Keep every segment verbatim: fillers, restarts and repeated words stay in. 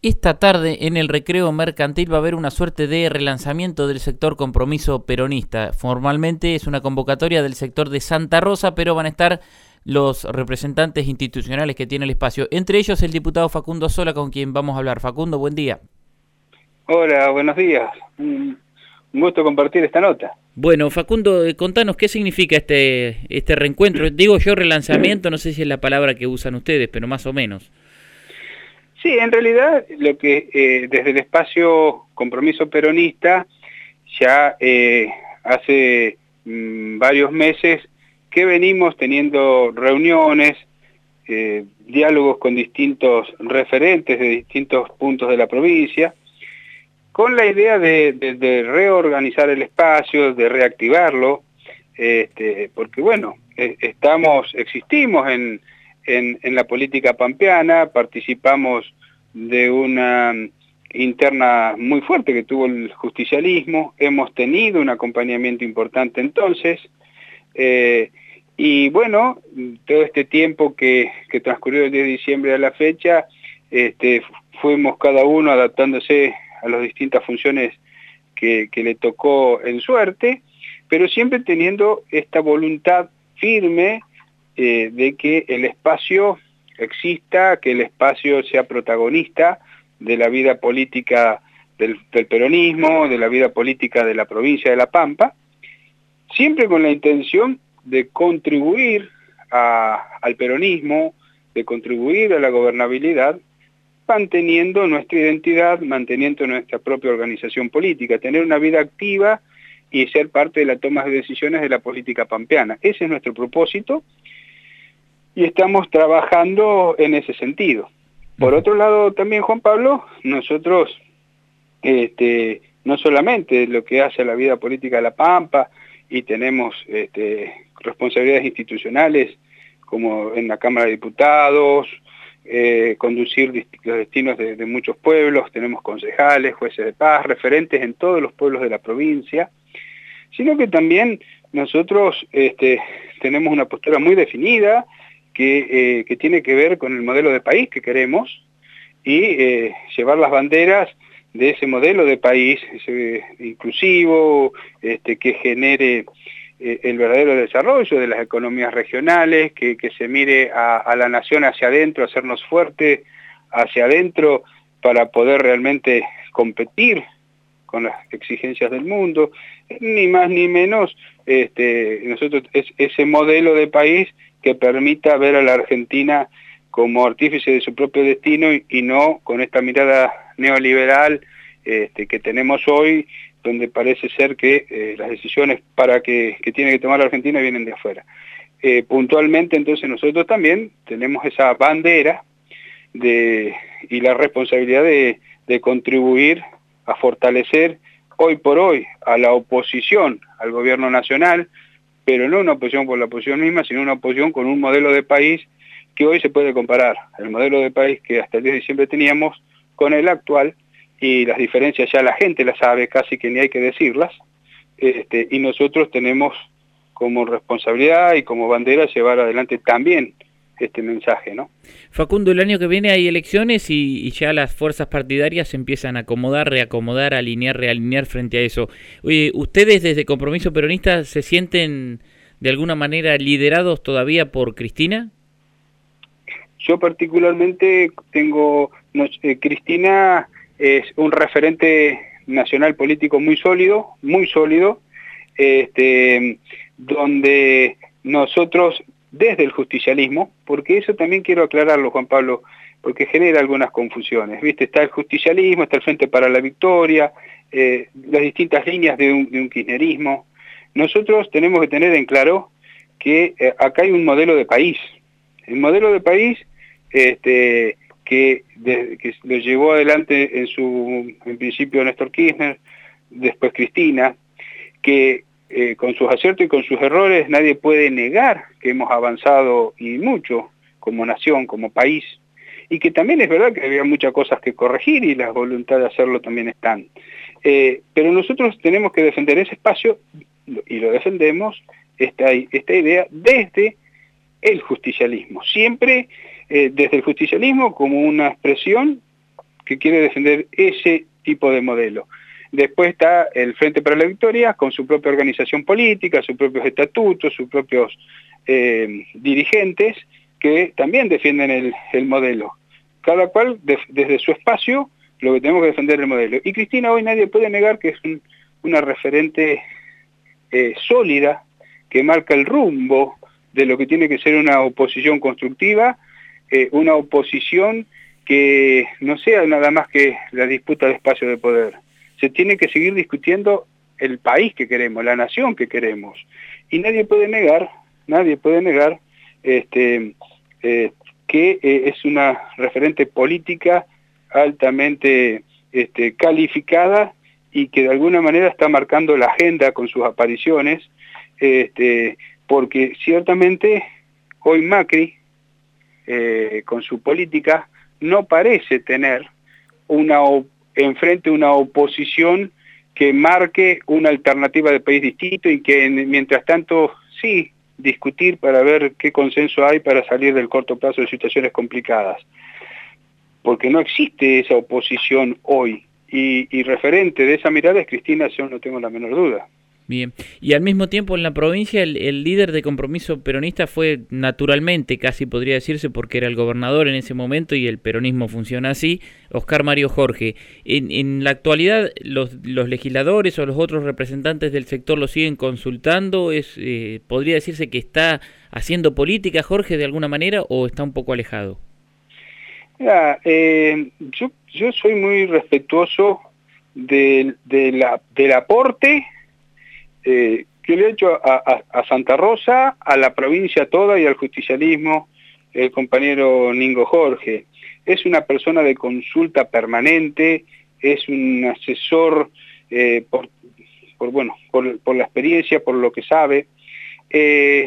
Esta tarde en el recreo mercantil va a haber una suerte de relanzamiento del sector Compromiso Peronista. Formalmente es una convocatoria del sector de Santa Rosa, pero van a estar los representantes institucionales que tiene el espacio. Entre ellos el diputado Facundo Sola, con quien vamos a hablar. Facundo, buen día. Hola, buenos días. Un gusto compartir esta nota. Bueno, Facundo, contanos qué significa este, este reencuentro. Digo yo relanzamiento, no sé si es la palabra que usan ustedes, pero más o menos. Sí, en realidad lo que eh, desde el espacio Compromiso Peronista ya eh, hace mmm, varios meses que venimos teniendo reuniones, eh, diálogos con distintos referentes de distintos puntos de la provincia, con la idea de, de, de reorganizar el espacio, de reactivarlo, este, porque bueno, eh, estamos, existimos en, en, en la política pampeana, participamos de una interna muy fuerte que tuvo el justicialismo, hemos tenido un acompañamiento importante entonces, eh, y bueno, todo este tiempo que, que transcurrió el diez de diciembre a la fecha, este, fuimos cada uno adaptándose a las distintas funciones que, que le tocó en suerte, pero siempre teniendo esta voluntad firme eh, de que el espacio exista, que el espacio sea protagonista de la vida política del, del peronismo, de la vida política de la provincia de La Pampa, siempre con la intención de contribuir a, al peronismo, de contribuir a la gobernabilidad, manteniendo nuestra identidad, manteniendo nuestra propia organización política, tener una vida activa y ser parte de la toma de decisiones de la política pampeana. Ese es nuestro propósito y estamos trabajando en ese sentido. Por otro lado, también, Juan Pablo, nosotros este, no solamente lo que hace a la vida política de La Pampa, y tenemos este, responsabilidades institucionales como en la Cámara de Diputados, Eh, conducir los destinos de, de muchos pueblos, tenemos concejales, jueces de paz, referentes en todos los pueblos de la provincia, sino que también nosotros este, tenemos una postura muy definida que, eh, que tiene que ver con el modelo de país que queremos y eh, llevar las banderas de ese modelo de país ese, inclusivo, este, que genere el verdadero desarrollo de las economías regionales, que, que se mire a, a la nación hacia adentro, hacernos fuertes hacia adentro para poder realmente competir con las exigencias del mundo, ni más ni menos, este, nosotros es ese modelo de país que permita ver a la Argentina como artífice de su propio destino y, y no con esta mirada neoliberal este, que tenemos hoy, donde parece ser que eh, las decisiones para que, que tiene que tomar la Argentina vienen de afuera. Eh, puntualmente, entonces, nosotros también tenemos esa bandera de, y la responsabilidad de, de contribuir a fortalecer hoy por hoy a la oposición al gobierno nacional, pero no una oposición por la oposición misma, sino una oposición con un modelo de país que hoy se puede comparar, el modelo de país que hasta el diez de diciembre teníamos con el actual, y las diferencias ya la gente las sabe, casi que ni hay que decirlas, este, y nosotros tenemos como responsabilidad y como bandera llevar adelante también este mensaje, ¿no? Facundo, el año que viene hay elecciones y, y ya las fuerzas partidarias se empiezan a acomodar, reacomodar, alinear, realinear frente a eso. Oye, ¿ustedes desde Compromiso Peronista se sienten de alguna manera liderados todavía por Cristina? Yo particularmente tengo, no, eh, Cristina es un referente nacional político muy sólido, muy sólido, este, donde nosotros desde el justicialismo, porque eso también quiero aclararlo, Juan Pablo, porque genera algunas confusiones, ¿viste? Está el justicialismo, está el Frente para la Victoria, eh, las distintas líneas de un, de un kirchnerismo. Nosotros tenemos que tener en claro que eh, acá hay un modelo de país. El modelo de país este, que, de, que lo llevó adelante en su en principio Néstor Kirchner, después Cristina, que eh, con sus aciertos y con sus errores nadie puede negar que hemos avanzado y mucho como nación, como país, y que también es verdad que había muchas cosas que corregir y la voluntad de hacerlo también están. Eh, pero nosotros tenemos que defender ese espacio y lo defendemos, esta, esta idea desde el justicialismo, siempre eh, desde el justicialismo como una expresión que quiere defender ese tipo de modelo. Después está el Frente para la Victoria, con su propia organización política, sus propios estatutos, sus propios eh, dirigentes, que también defienden el, el modelo. Cada cual, de, desde su espacio, lo que tenemos que defender el modelo. Y Cristina hoy nadie puede negar que es un, una referente eh, sólida, que marca el rumbo de lo que tiene que ser una oposición constructiva, eh, una oposición que no sea nada más que la disputa de espacio de poder. Se tiene que seguir discutiendo el país que queremos, la nación que queremos. Y nadie puede negar, nadie puede negar este, eh, que eh, es una referente política altamente este, calificada y que de alguna manera está marcando la agenda con sus apariciones, este, porque ciertamente hoy Macri, eh, con su política, no parece tener una enfrente una oposición que marque una alternativa de país distinto y que mientras tanto sí discutir para ver qué consenso hay para salir del corto plazo de situaciones complicadas. Porque no existe esa oposición hoy y, y referente de esa mirada es Cristina, yo no tengo la menor duda. Bien, y al mismo tiempo en la provincia el, el líder de Compromiso Peronista fue naturalmente, casi podría decirse, porque era el gobernador en ese momento y el peronismo funciona así, Oscar Mario Jorge. En, en la actualidad, los, los legisladores o los otros representantes del sector lo siguen consultando. Es eh, ¿podría decirse que está haciendo política Jorge de alguna manera o está un poco alejado? Mira, eh, yo, yo soy muy respetuoso de, de la, del aporte Eh, que le ha hecho a, a, a Santa Rosa, a la provincia toda y al justicialismo el compañero Ningo Jorge. Es una persona de consulta permanente, es un asesor eh, por, por, bueno, por, por la experiencia, por lo que sabe. Eh,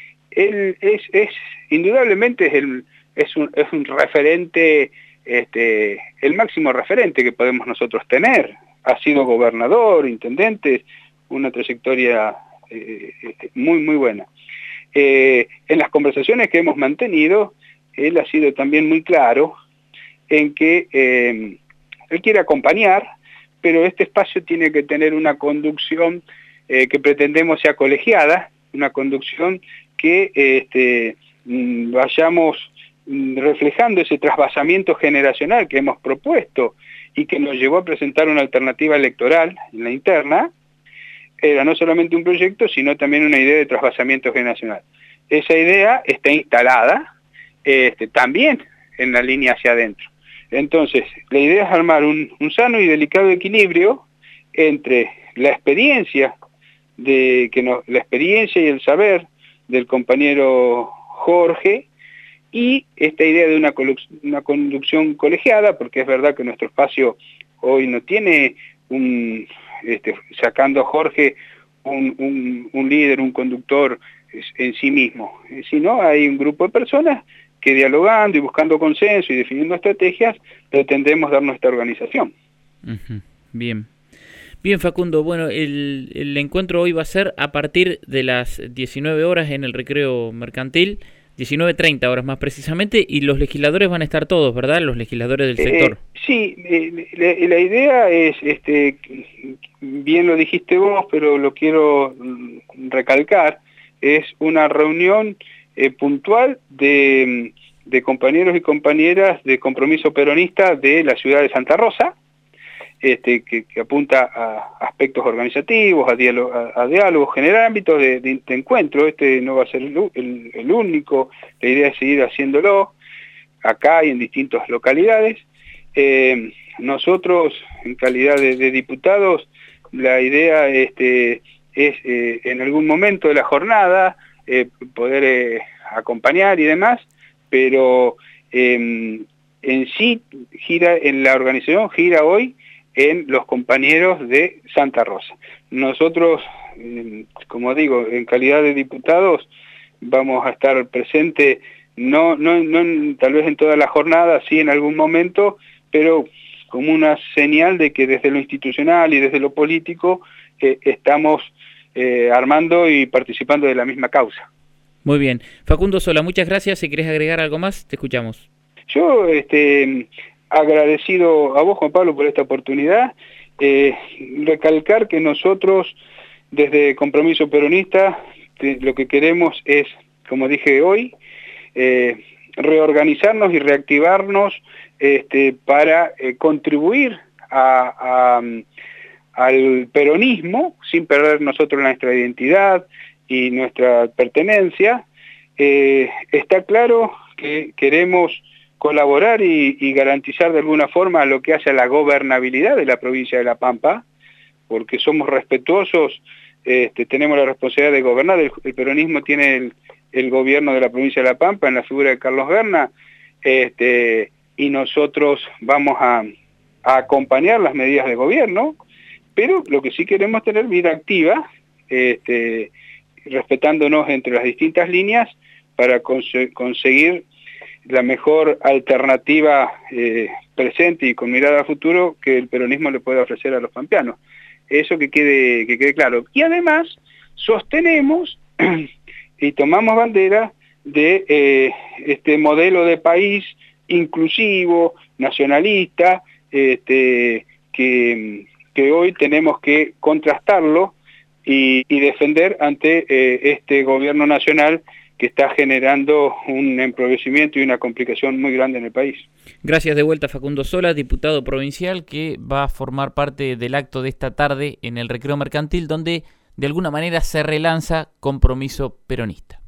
él es, es indudablemente es, el, es, un, es un referente, este, el máximo referente que podemos nosotros tener. Ha sido gobernador, intendente, una trayectoria eh, muy, muy buena. Eh, en las conversaciones que hemos mantenido, él ha sido también muy claro en que eh, él quiere acompañar, pero este espacio tiene que tener una conducción eh, que pretendemos sea colegiada, una conducción que este, vayamos reflejando ese trasvasamiento generacional que hemos propuesto y que nos llevó a presentar una alternativa electoral en la interna. Era no solamente un proyecto, sino también una idea de trasvasamiento generacional. Esa idea está instalada este, también en la línea hacia adentro. Entonces, la idea es armar un, un sano y delicado equilibrio entre la experiencia, de, que nos, la experiencia y el saber del compañero Jorge y esta idea de una, una conducción colegiada, porque es verdad que nuestro espacio hoy no tiene un... Este, sacando a Jorge un, un, un líder, un conductor en sí mismo, sino hay un grupo de personas que dialogando y buscando consenso y definiendo estrategias pretendemos dar nuestra organización. Uh-huh. Bien. Bien, Facundo, bueno, el, el encuentro hoy va a ser a partir de las diecinueve horas en el Recreo Mercantil, diecinueve treinta horas más precisamente, y los legisladores van a estar todos, ¿verdad? Los legisladores del sector. Eh, sí, eh, la, la idea es, este, bien lo dijiste vos, pero lo quiero recalcar, es una reunión eh, puntual de, de compañeros y compañeras de Compromiso Peronista de la ciudad de Santa Rosa, este, que, que apunta a aspectos organizativos, a, diálogo, a, a diálogos, generar ámbitos de, de, de encuentro. Este no va a ser el, el, el único, la idea es seguir haciéndolo acá y en distintas localidades. Eh, nosotros, en calidad de, de diputados, la idea este, es eh, en algún momento de la jornada eh, poder eh, acompañar y demás, pero eh, en sí gira, en la organización gira hoy en los compañeros de Santa Rosa. Nosotros, como digo, en calidad de diputados, vamos a estar presentes, no, no, no tal vez en toda la jornada, sí en algún momento, pero como una señal de que desde lo institucional y desde lo político eh, estamos eh, armando y participando de la misma causa. Muy bien. Facundo Sola, muchas gracias. Si querés agregar algo más, te escuchamos. Yo, este, agradecido a vos, Juan Pablo, por esta oportunidad. Eh, recalcar que nosotros, desde Compromiso Peronista, te, lo que queremos es, como dije hoy, eh, reorganizarnos y reactivarnos este, para eh, contribuir a, a, al peronismo, sin perder nosotros nuestra identidad y nuestra pertenencia. Eh, está claro que queremos colaborar y, y garantizar de alguna forma lo que hace a la gobernabilidad de la provincia de La Pampa, porque somos respetuosos, este, tenemos la responsabilidad de gobernar. El, el peronismo tiene el, el gobierno de la provincia de La Pampa en la figura de Carlos Berna, este, y nosotros vamos a, a acompañar las medidas de gobierno, pero lo que sí queremos tener vida activa, este, respetándonos entre las distintas líneas para cons- conseguir la mejor alternativa eh, presente y con mirada a futuro que el peronismo le pueda ofrecer a los pampeanos. Eso que quede, que quede claro. Y además sostenemos y tomamos bandera de eh, este modelo de país inclusivo, nacionalista, este, que, que hoy tenemos que contrastarlo y, y defender ante eh, este gobierno nacional que está generando un empobrecimiento y una complicación muy grande en el país. Gracias de vuelta, Facundo Sola, diputado provincial, que va a formar parte del acto de esta tarde en el Recreo Mercantil, donde de alguna manera se relanza Compromiso Peronista.